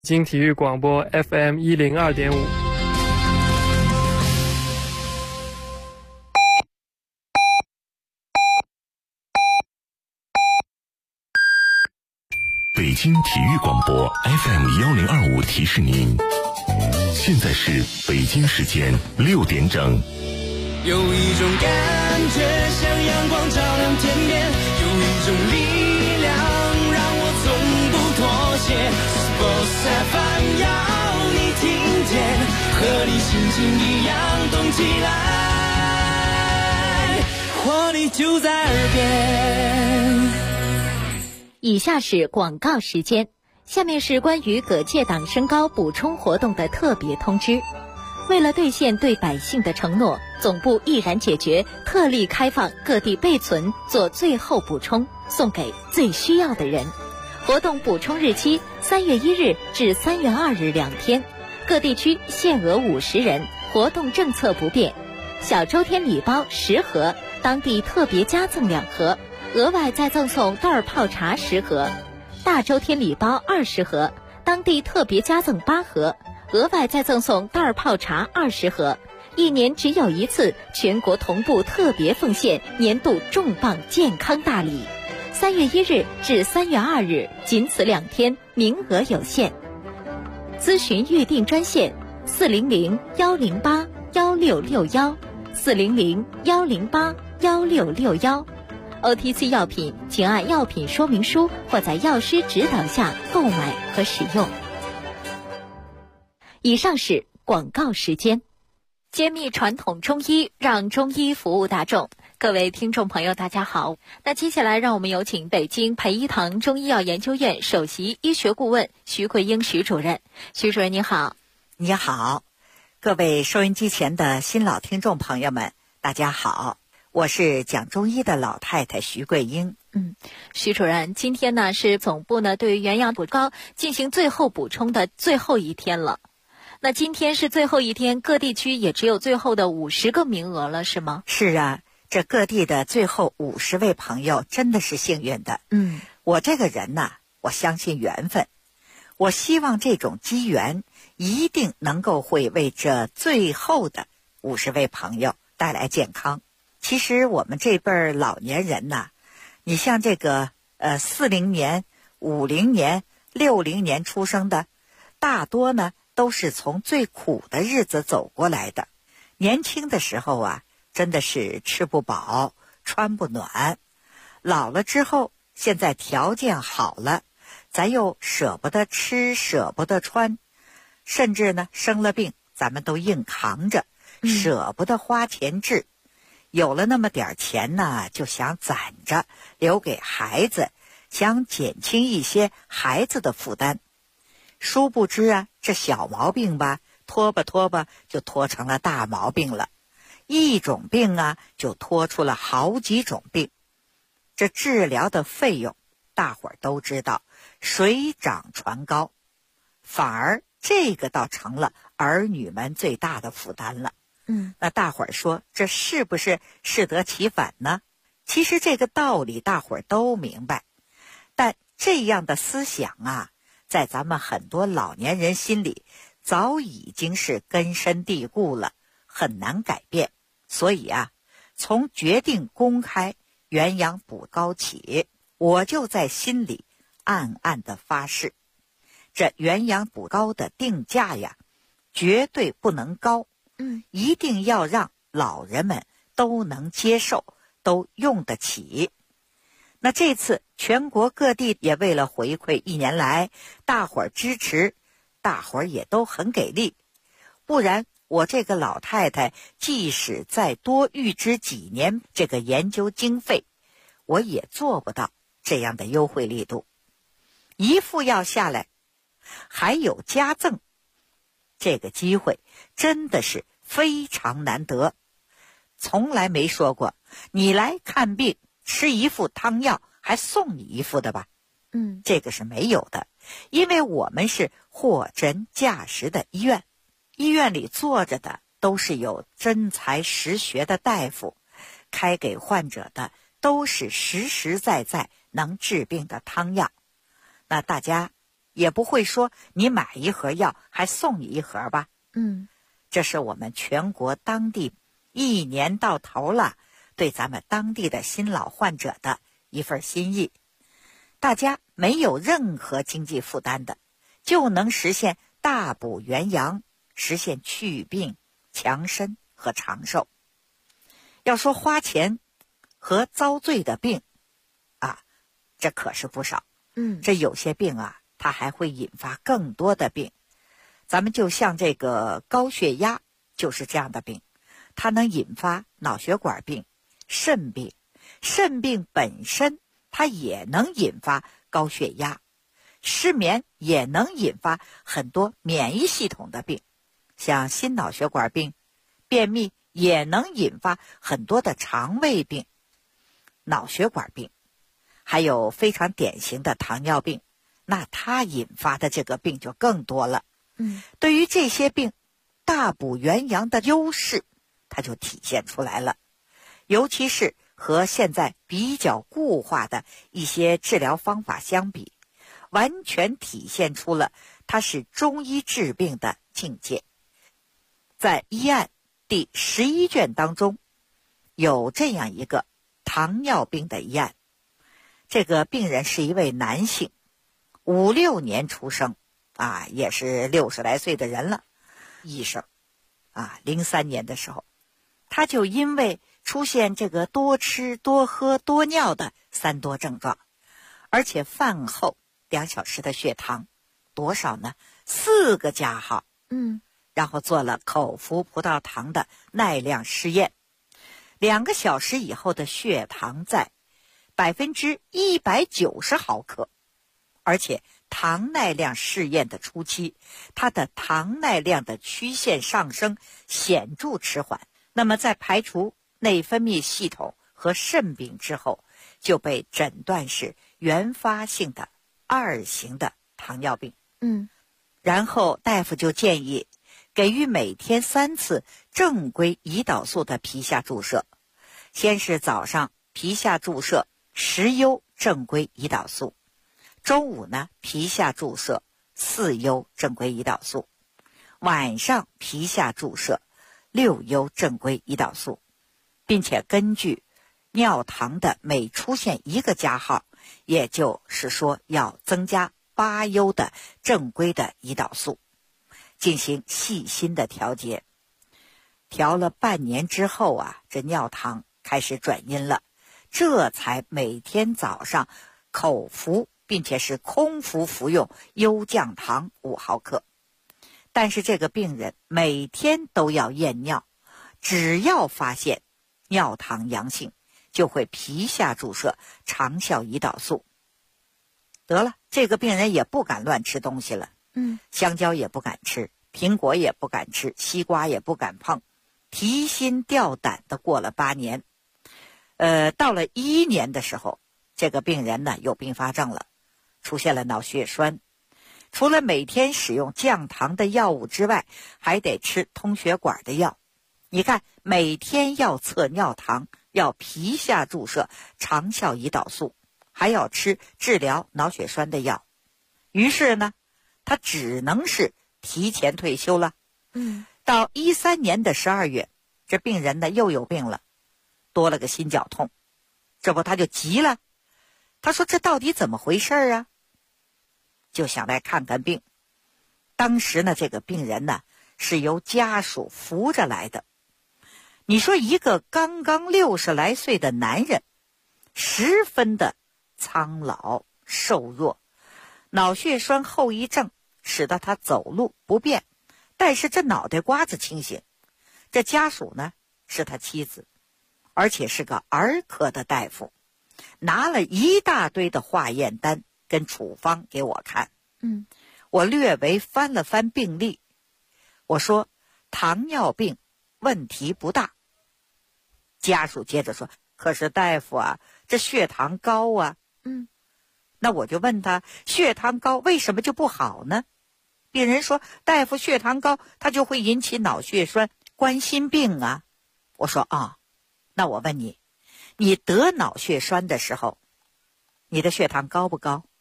京体育广播 FM102.5。 北京体育广播 FM1025提示您，现在是北京时间6点整。 有一种感觉像阳光照亮天边，有一种力量让我从不妥协。Sports FM 要你听见，和你心情一样动起来，活力就在耳边。 以下是广告时间，下面是关于各界党身高补充活动的特别通知。为了兑现对百姓的承诺，总部毅然解决，特例开放各地备存做最后补充，送给最需要的人。活动补充日期3月1日至3月2日2天，各地区限额50人，活动政策不变。小周天礼包10盒，当地特别加赠2盒，额外再赠送袋儿泡茶10盒；大周天礼包20盒，当地特别加赠8盒，额外再赠送袋儿泡茶20盒。一年只有一次，全国同步特别奉献年度重磅健康大礼。3月1日至3月2日，仅此2天，名额有限。咨询预订专线400-108-1661，400-108-1661。OTC 药品，请按药品说明书或在药师指导下购买和使用。以上是广告时间。揭秘传统中医，让中医服务大众。各位听众朋友大家好，那接下来让我们有请北京培一堂中医药研究院首席医学顾问徐桂英徐主任。徐主任你好。 你好，各位收音机前的新老听众朋友们大家好，我是讲中医的老太太徐桂英。 徐主任，今天呢是总部呢对于元阳补膏进行最后补充的最后一天了。那今天是最后一天，各地区也只有最后的50个名额了，是吗？ 是啊，这各地的最后50位朋友真的是幸运的。我这个人呢，我相信缘分，我希望这种机缘一定能够会为这最后的50位朋友带来健康。其实我们这辈儿老年人呐，你像这个40年、50年、60年出生的，大多呢都是从最苦的日子走过来的。年轻的时候啊，真的是吃不饱穿不暖，老了之后现在条件好了，咱又舍不得吃舍不得穿，甚至呢生了病咱们都硬扛着，舍不得花钱治。有了那么点钱呢，就想攒着留给孩子，想减轻一些孩子的负担。殊不知啊，这小毛病吧，拖吧拖吧就拖成了大毛病了，一种病啊就拖出了好几种病。这治疗的费用大伙儿都知道，水涨船高，反而这个倒成了儿女们最大的负担了。那大伙儿说这是不是适得其反呢？其实这个道理大伙儿都明白，但这样的思想啊，在咱们很多老年人心里早已经是根深蒂固了，很难改变。所以啊，从决定公开元阳补膏起，我就在心里暗暗地发誓，这元阳补膏的定价呀，绝对不能高，一定要让老人们都能接受，都用得起。那这次全国各地也为了回馈1年来大伙儿支持，大伙儿也都很给力，不然我这个老太太即使再多预支几年这个研究经费，我也做不到这样的优惠力度。一副药下来还有加赠，这个机会真的是非常难得，从来没说过你来看病吃一副汤药还送你一副的吧。这个是没有的，因为我们是货真价实的医院，医院里坐着的都是有真才实学的大夫，开给患者的都是实实在在能治病的汤药。那大家也不会说你买一盒药还送你一盒吧。这是我们全国当地一年到头了对咱们当地的新老患者的一份心意。大家没有任何经济负担的，就能实现大补元阳，实现祛病、强身和长寿。要说花钱和遭罪的病啊，这可是不少。这有些病啊，它还会引发更多的病。咱们就像这个高血压就是这样的病，它能引发脑血管病、肾病。肾病本身它也能引发高血压，失眠也能引发很多免疫系统的病，像心脑血管病、便秘也能引发很多的肠胃病、脑血管病，还有非常典型的糖尿病，那它引发的这个病就更多了。对于这些病，大补元阳的优势它就体现出来了，尤其是和现在比较固化的一些治疗方法相比，完全体现出了它是中医治病的境界。在医案第11卷当中，有这样一个糖尿病的医案。这个病人是一位男性，5、6年出生也是60来岁的人了。医生03年的时候，他就因为出现这个多吃多喝多尿的3多症状，而且饭后2小时的血糖多少呢？4个加号。然后做了口服葡萄糖的耐量试验，2个小时以后的血糖在190毫克，而且糖耐量试验的初期，它的糖耐量的曲线上升显著迟缓。那么在排除内分泌系统和肾病之后，就被诊断是原发性的2型的糖尿病。然后大夫就建议给予每天3次正规胰岛素的皮下注射，先是早上皮下注射10优正规胰岛素，中午呢皮下注射4优正规胰岛素，晚上皮下注射6优正规胰岛素，并且根据尿糖的每出现1个加号，也就是说要增加8优的正规的胰岛素，进行细心的调节。调了半年之后这尿糖开始转阴了，这才每天早上口服并且是空腹服用优降糖5毫克。但是这个病人每天都要验尿，只要发现尿糖阳性，就会皮下注射长效胰岛素。得了，这个病人也不敢乱吃东西了。香蕉也不敢吃，苹果也不敢吃，西瓜也不敢碰，提心吊胆的过了8年。到了11年的时候，这个病人呢有并发症了，出现了脑血栓。除了每天使用降糖的药物之外，还得吃通血管的药。你看，每天要测尿糖，要皮下注射长效胰岛素，还要吃治疗脑血栓的药。于是呢，他只能是提前退休了。到13年的12月，这病人呢又有病了，多了个心绞痛。这不他就急了，他说这到底怎么回事啊？就想来看看病。当时呢，这个病人呢是由家属扶着来的。你说一个刚刚60来岁的男人，十分的苍老瘦弱，脑血栓后遗症使得他走路不便，但是这脑袋瓜子清醒。这家属呢是他妻子，而且是个儿科的大夫，拿了一大堆的化验单跟处方给我看。我略微翻了翻病历，我说糖尿病问题不大。家属接着说，可是大夫这血糖高啊。那我就问他，血糖高为什么就不好呢？病人说，大夫，血糖高它就会引起脑血栓、冠心病啊。我说那我问你，你得脑血栓的时候，你的血糖高不高？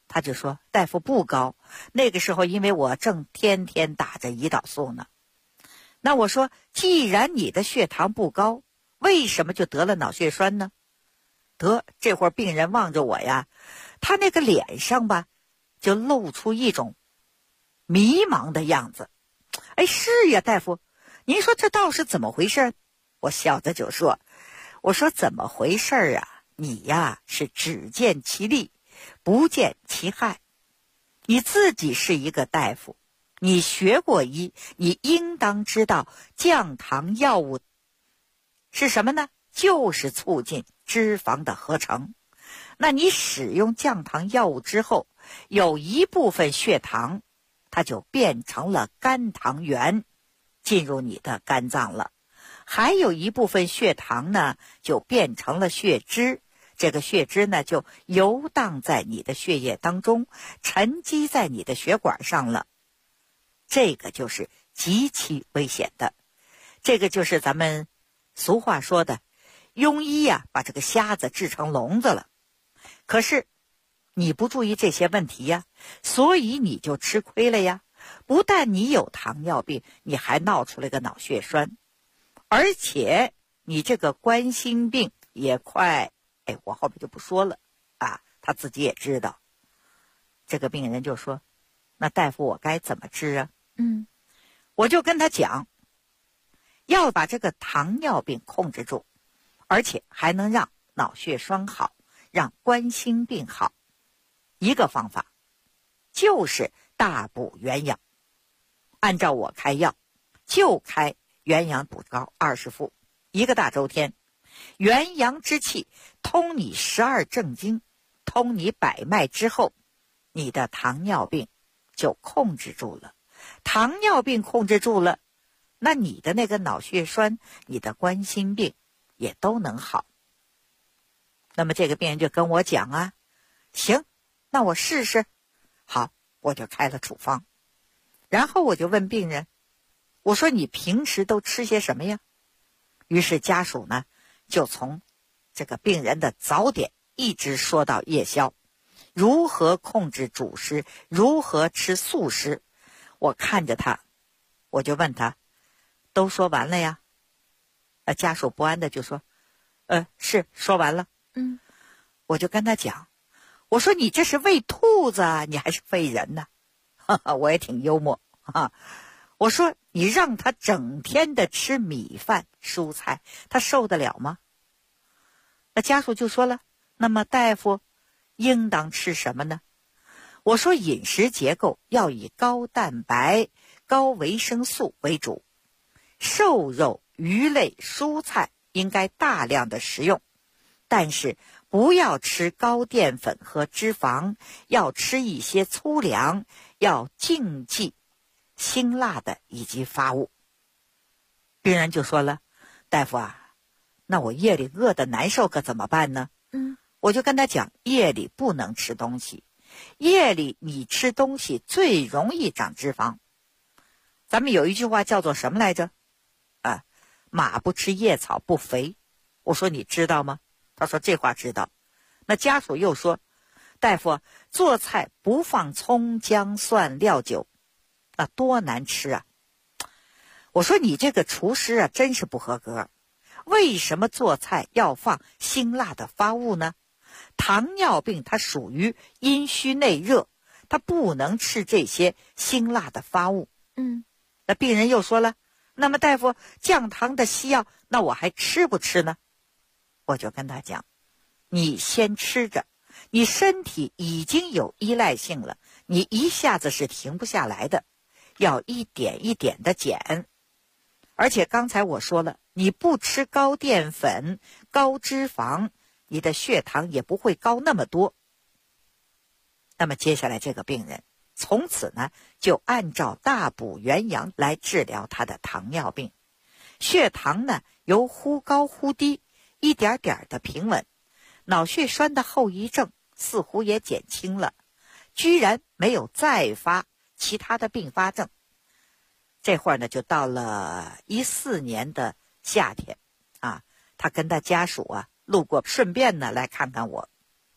他就说大夫不高，那个时候因为我正天天打着胰岛素呢。那我说既然你的血糖不高，为什么就得了脑血栓呢？这会儿病人望着我呀，他那个脸上吧就露出一种迷茫的样子。哎，是呀大夫，您说这倒是怎么回事？我笑着就说，我说怎么回事啊？你呀是只见其利不见其害，你自己是一个大夫，你学过医，你应当知道降糖药物是什么呢？就是促进脂肪的合成。那你使用降糖药物之后，有一部分血糖它就变成了肝糖原，进入你的肝脏了，还有一部分血糖呢就变成了血脂，这个血脂呢就游荡在你的血液当中，沉积在你的血管上了。这个就是极其危险的，这个就是咱们俗话说的庸医呀，把这个瞎子治成聋子了。可是你不注意这些问题呀，所以你就吃亏了呀。不但你有糖尿病，你还闹出了个脑血栓，而且你这个冠心病也快，我后面就不说了啊，他自己也知道。这个病人就说，那大夫我该怎么治啊？我就跟他讲，要把这个糖尿病控制住，而且还能让脑血栓好，让冠心病好。一个方法就是大补元阳，按照我开药就开元阳补膏20副，1个大周天。元阳之气通你12正经，通你百脉之后，你的糖尿病就控制住了。糖尿病控制住了，那你的那个脑血栓，你的冠心病也都能好。那么这个病人就跟我讲啊，行，那我试试。好，我就开了处方。然后我就问病人，我说你平时都吃些什么呀？于是家属呢就从这个病人的早点一直说到夜宵，如何控制主食，如何吃素食。我看着他，我就问他，都说完了呀？家属不安的就说，是说完了。我就跟他讲，我说你这是喂兔子啊，你还是喂人呢？我也挺幽默啊。我说你让他整天的吃米饭蔬菜，他受得了吗？那家属就说了，那么大夫应当吃什么呢？我说饮食结构要以高蛋白、高维生素为主，瘦肉、鱼类、蔬菜应该大量的食用，但是不要吃高淀粉和脂肪，要吃一些粗粮，要禁忌辛辣的以及发物。病人就说了，大夫啊，那我夜里饿得难受可怎么办呢？我就跟他讲，夜里不能吃东西，夜里你吃东西最容易长脂肪。咱们有一句话叫做什么来着？马不吃夜草不肥。我说你知道吗？他说这话知道。那家属又说，大夫，做菜不放葱姜蒜料酒，那多难吃啊。我说你这个厨师啊真是不合格，为什么做菜要放辛辣的发物呢？糖尿病它属于阴虚内热，它不能吃这些辛辣的发物。那病人又说了，那么大夫，降糖的西药那我还吃不吃呢？我就跟他讲，你先吃着，你身体已经有依赖性了，你一下子是停不下来的，要一点一点的减。而且刚才我说了，你不吃高淀粉、高脂肪，你的血糖也不会高那么多。那么接下来这个病人从此呢就按照大补元阳来治疗他的糖尿病，血糖呢由忽高忽低一点点的平稳，脑血栓的后遗症似乎也减轻了，居然没有再发其他的并发症。这会儿呢就到了14年的夏天啊，他跟他家属啊路过，顺便呢来看看我。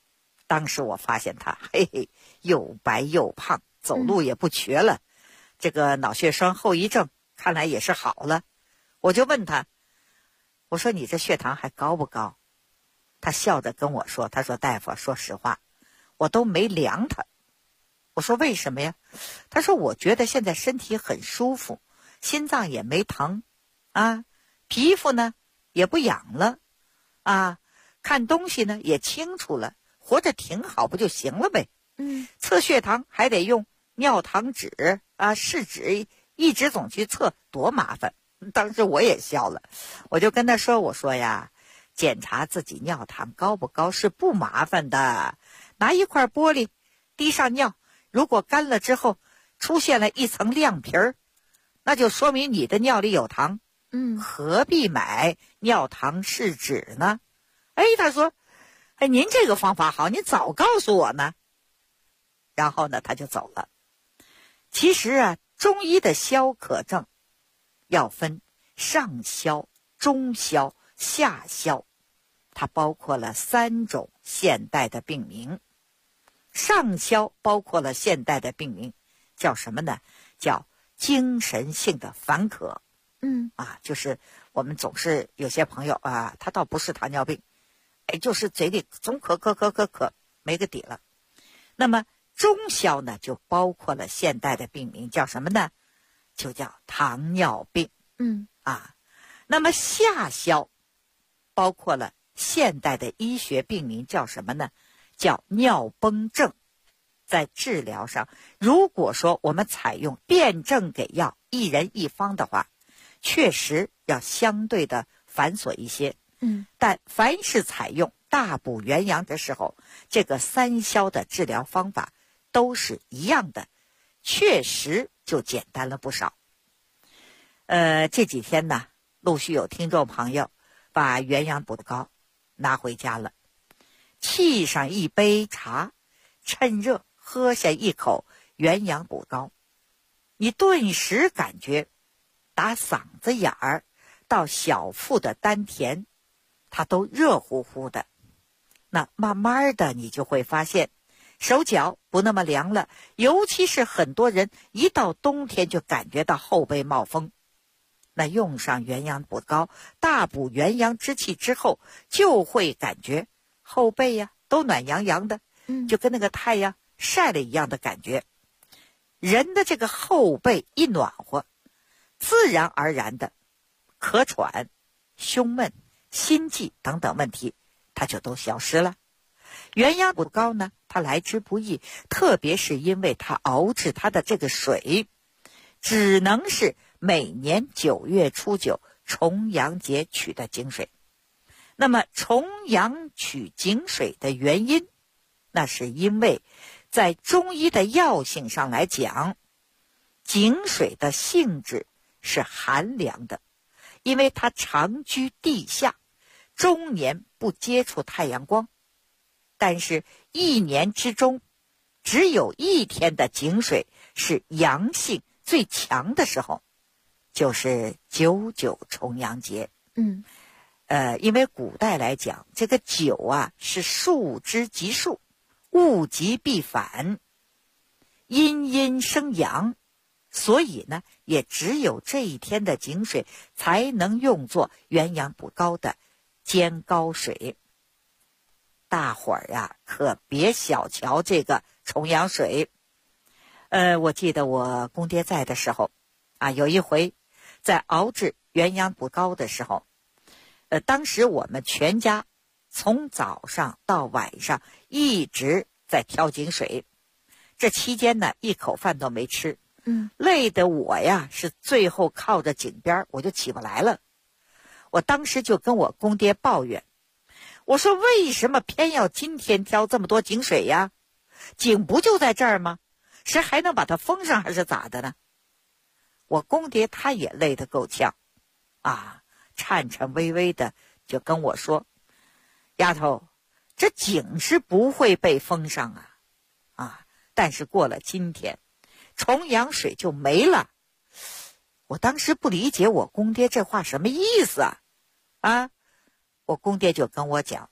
当时我发现他又白又胖，走路也不瘸了，这个脑血栓后遗症看来也是好了。我就问他，我说你这血糖还高不高？他笑着跟我说，他说大夫，说实话我都没量他。我说为什么呀？他说我觉得现在身体很舒服，心脏也没疼啊，皮肤呢也不痒了啊，看东西呢也清楚了，活着挺好，不就行了呗？测血糖还得用尿糖纸啊、试纸，一直总去测，多麻烦。当时我也笑了，我就跟他说，我说呀，检查自己尿糖高不高是不麻烦的，拿一块玻璃滴上尿，如果干了之后出现了一层亮皮儿，那就说明你的尿里有糖。何必买尿糖试纸呢？他说，您这个方法好，您早告诉我呢。然后呢，他就走了。其实啊，中医的消渴症要分上消、中消、下消，它包括了3种现代的病名。上消包括了现代的病名，叫什么呢？叫精神性的烦渴。就是我们总是有些朋友啊，他倒不是糖尿病，就是嘴里总渴，没个底了。那么中消呢，就包括了现代的病名，叫什么呢？就叫糖尿病。那么下消包括了现代的医学病名，叫什么呢？叫尿崩症。在治疗上，如果说我们采用辨证给药，一人一方的话，确实要相对的繁琐一些。但凡是采用大补元阳的时候，这个3消的治疗方法都是一样的，确实就简单了不少。这几天呢，陆续有听众朋友把元阳补膏拿回家了，沏上一杯茶，趁热喝下一口元阳补膏，你顿时感觉打嗓子眼儿到小腹的丹田，它都热乎乎的。那慢慢的你就会发现手脚不那么凉了，尤其是很多人一到冬天就感觉到后背冒风。那用上元阳补膏，大补元阳之气之后，就会感觉后背呀都暖洋洋的，就跟那个太阳晒了一样的感觉。人的这个后背一暖和，自然而然的咳喘、胸闷、心悸等等问题它就都消失了。元阳补膏呢，它来之不易，特别是因为它熬制它的这个水只能是每年9月初9重阳节取的井水。那么重阳取井水的原因，那是因为在中医的药性上来讲，井水的性质是寒凉的，因为它长居地下，终年不接触太阳光。但是一年之中只有1天的井水是阳性最强的时候，就是9重阳节。因为古代来讲，这个9啊是数之极数，物极必反，阴阴生阳，所以呢也只有这一天的井水才能用作元阳补膏的煎膏水。大伙儿呀可别小瞧这个重阳水。我记得我公爹在的时候啊，有一回在熬制元阳补膏的时候，当时我们全家从早上到晚上一直在挑井水，这期间呢一口饭都没吃，累得我呀是最后靠着井边我就起不来了。我当时就跟我公爹抱怨，我说为什么偏要今天挑这么多井水呀？井不就在这儿吗？谁还能把它封上还是咋的呢？我公爹他也累得够呛啊，颤颤巍巍的就跟我说，丫头，这井是不会被封上啊，但是过了今天重阳水就没了。我当时不理解我公爹这话什么意思啊，我公爹就跟我讲，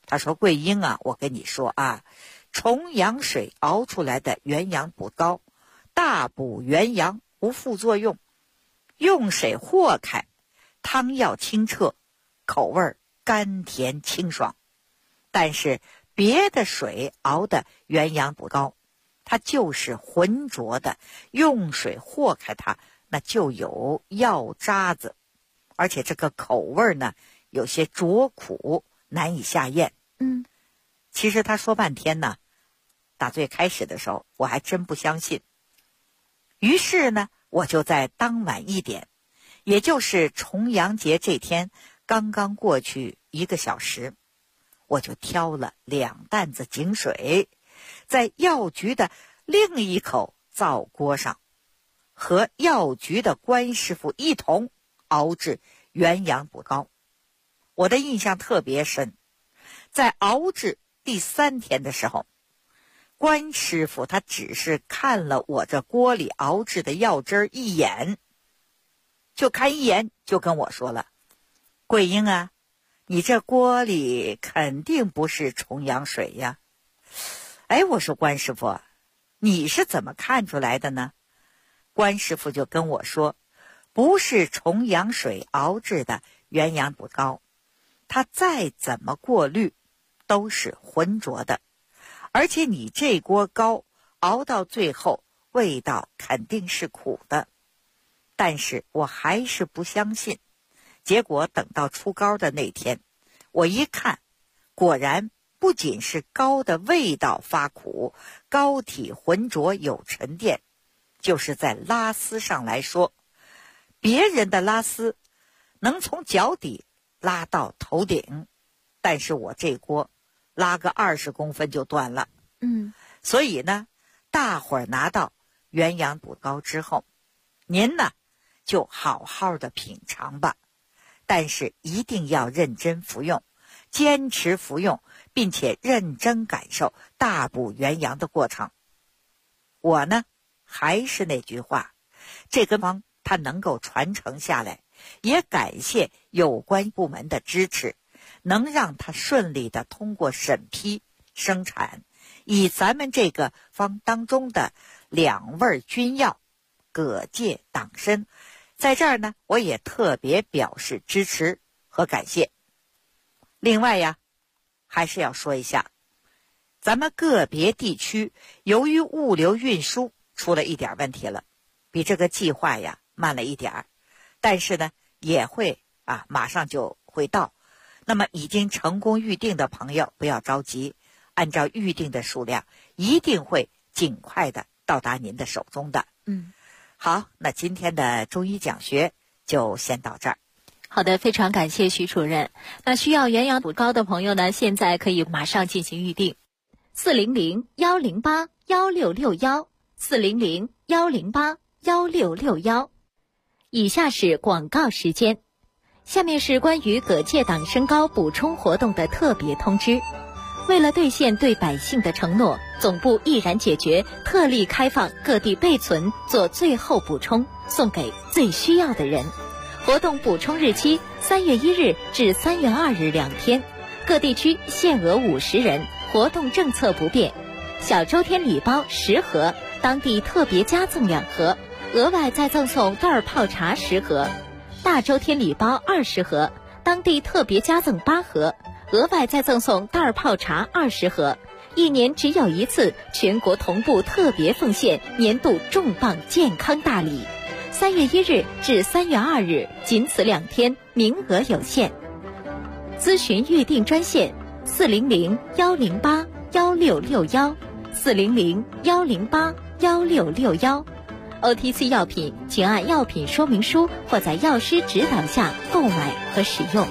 他说桂英啊，我跟你说啊，重阳水熬出来的元阳补膏，大补元阳，无副作用，用水和开，汤药清澈，口味甘甜清爽。但是别的水熬的元阳补膏，它就是浑浊的，用水和开它，那就有药渣子，而且这个口味呢有些浊苦，难以下咽。其实他说半天呢，打最开始的时候我还真不相信。于是呢，我就在当晚1点，也就是重阳节这天刚刚过去1个小时，我就挑了2担子井水，在药局的另一口灶锅上，和药局的关师傅一同熬制元阳补膏。我的印象特别深，在熬制第3天的时候，关师傅他只是看了我这锅里熬制的药汁一眼，就看一眼就跟我说了，桂英啊，你这锅里肯定不是重阳水呀。哎，我说关师傅，你是怎么看出来的呢？关师傅就跟我说，不是重阳水熬制的元阳补膏，它再怎么过滤都是浑浊的，而且你这锅膏熬到最后味道肯定是苦的。但是我还是不相信，结果等到出膏的那天，我一看，果然不仅是膏的味道发苦，膏体浑浊有沉淀，就是在拉丝上来说，别人的拉丝能从脚底拉到头顶，但是我这锅拉个20公分就断了。所以呢，大伙儿拿到元阳补膏之后，您呢就好好的品尝吧，但是一定要认真服用，坚持服用，并且认真感受大补元阳的过程。我呢还是那句话，这个方它能够传承下来，也感谢有关部门的支持，能让它顺利的通过审批生产，以咱们这个方当中的2味君药葛芥党参，在这儿呢我也特别表示支持和感谢。另外呀，还是要说一下，咱们个别地区由于物流运输出了一点问题了，比这个计划呀慢了一点，但是呢也会马上就会到。那么已经成功预定的朋友不要着急，按照预定的数量一定会尽快的到达您的手中的。好，那今天的中医讲学就先到这儿。 好的，非常感谢徐主任。那需要元阳补膏的朋友呢，现在可以马上进行预定，400-108-1661，400-108-1661。以下是广告时间，下面是关于葛芥党参膏补充活动的特别通知。为了兑现对百姓的承诺，总部毅然解决，特例开放各地备存做最后补充，送给最需要的人。活动补充日期3月1日至3月2日2天，各地区限额50人，活动政策不变。小周天礼包10盒，当地特别加赠2盒，额外再赠送袋泡茶10盒。大周天礼包20盒，当地特别加赠8盒，额外再赠送袋泡茶20盒。1年只有1次，全国同步特别奉献年度重磅健康大礼。3月1日至3月2日，仅此2天，名额有限。咨询预订专线400-108-1661，400-108-1661。OTC 药品请按药品说明书或在药师指导下购买和使用。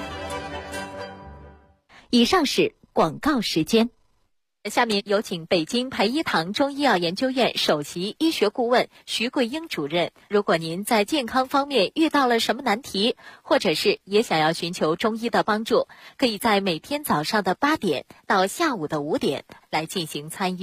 以上是广告时间。下面有请北京培一堂中医药研究院首席医学顾问徐桂英主任。如果您在健康方面遇到了什么难题，或者是也想要寻求中医的帮助，可以在每天早上的8点到下午的5点来进行参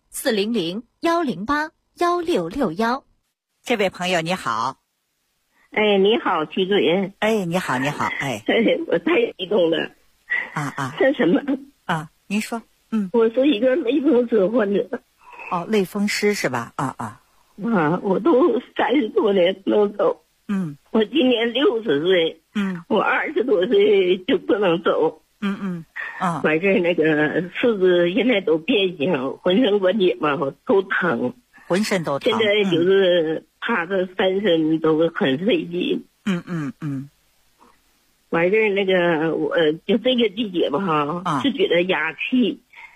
与。400-108-1661，400-108-1661。 这位朋友你好。 哎，你好，徐主任。 哎，你好，你好，哎， 我太激动了。这什么？ 您说。 我是一个类风湿患者。 哦，类风湿是吧？ 我都30多年不能走。我今年60岁。我20多岁就不能走。完事那个四肢现在都变形，浑身关节嘛都疼。 浑身都疼。 现在就是趴着翻身都很费劲。完事那个我就这个季节吧是觉得压气。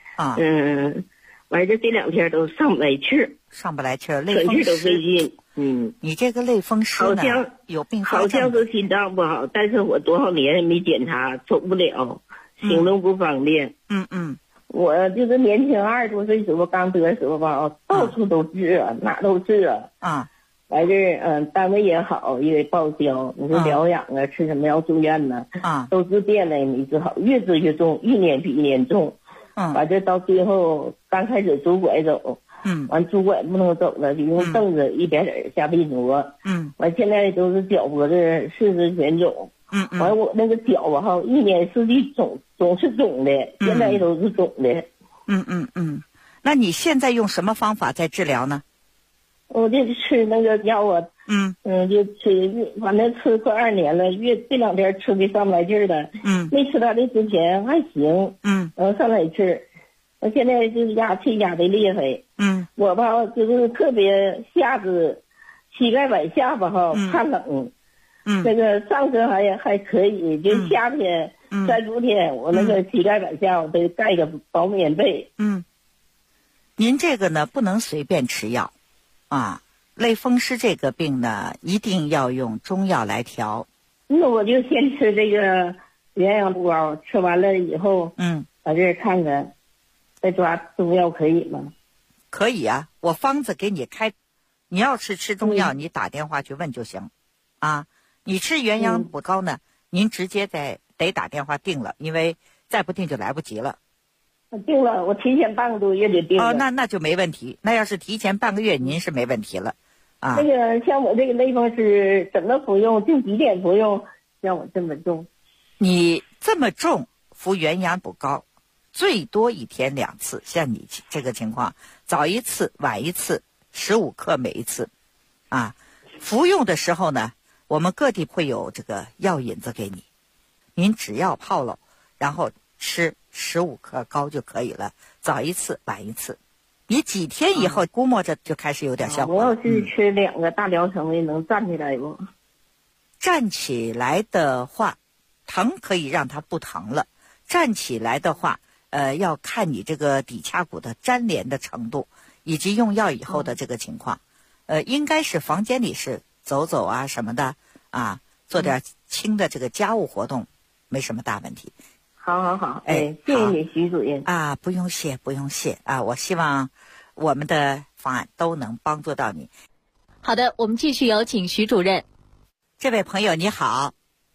完事这2天都上不来气儿。 类风湿都费劲。 你这个类风湿呢，有并发症， 好像是心脏不好，但是我多少年也没检查，走不了，行动不方便。我就是年轻20多岁时候刚得的时候吧，到处都治哪都治完事单位也好，也报销，你说疗养吃什么药住院呢？都治遍了也没治好，越治越重，一年比一年重。完事到最后刚开始拄拐走。完拄拐不能走了，就用凳子一点点下地挪。完现在都是脚脖子四肢全肿。完我那个脚吧一年四季总是肿的，现在都是肿的。 那你现在用什么方法在治疗呢？ 我就吃那个药就吃，反正吃快2年了，这2天吃的上不来劲儿了。没吃它的之前还行。然后上来吃。我现在就是压气压的厉害。我吧就是特别下肢膝盖往下吧怕冷。那个上身还可以，就夏天3、4天我那个膝盖往下我得盖个薄棉被。 您这个呢不能随便吃药类风湿这个病呢一定要用中药来调。 那我就先吃这个元阳补膏，吃完了以后把这看看再抓中药可以吗？ 可以啊，我方子给你开，你要是吃中药你打电话去问就行。你吃元阳补膏呢您直接得打电话定了，因为再不定就来不及了。 我定了，我提前半个多月就定了。 那就没问题，那要是提前半个月您是没问题了。 那个像我这个类风湿怎么服用，定几点服用？像我这么重， 你这么重服元阳补膏最多1天2次，像你这个情况早一次晚一次15克每一次。服用的时候呢我们各地会有这个药引子给你，您只要泡了然后吃15克膏就可以了，早一次晚一次。你几天以后估摸着就开始有点效果。 我要是吃2个大疗程的能站起来不？ 站起来的话疼可以让它不疼了，站起来的话要看你这个骶髂骨的粘连的程度以及用药以后的这个情况。应该是房间里是走走什么的做点轻的这个家务活动没什么大问题。 好，谢谢你徐主任。 不用谢我希望我们的方案都能帮助到你。 好的，我们继续有请徐主任。 这位朋友你好。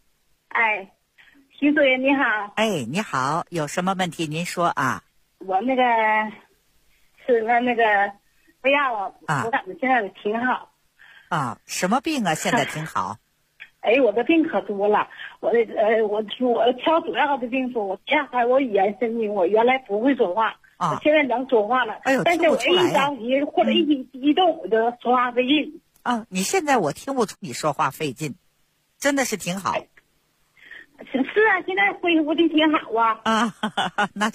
徐主任你好。 你好，有什么问题您说我那个吃了那个不药我感觉现在挺好。 什么病现在挺好？ 我的病可多了，我挑主要的病说，我还我语言神经，我原来不会说话，我现在能说话了。但是我一着急或者一激动，我就说话费劲。 你现在我听不出你说话费劲，真的是挺好。 是现在恢复的挺好那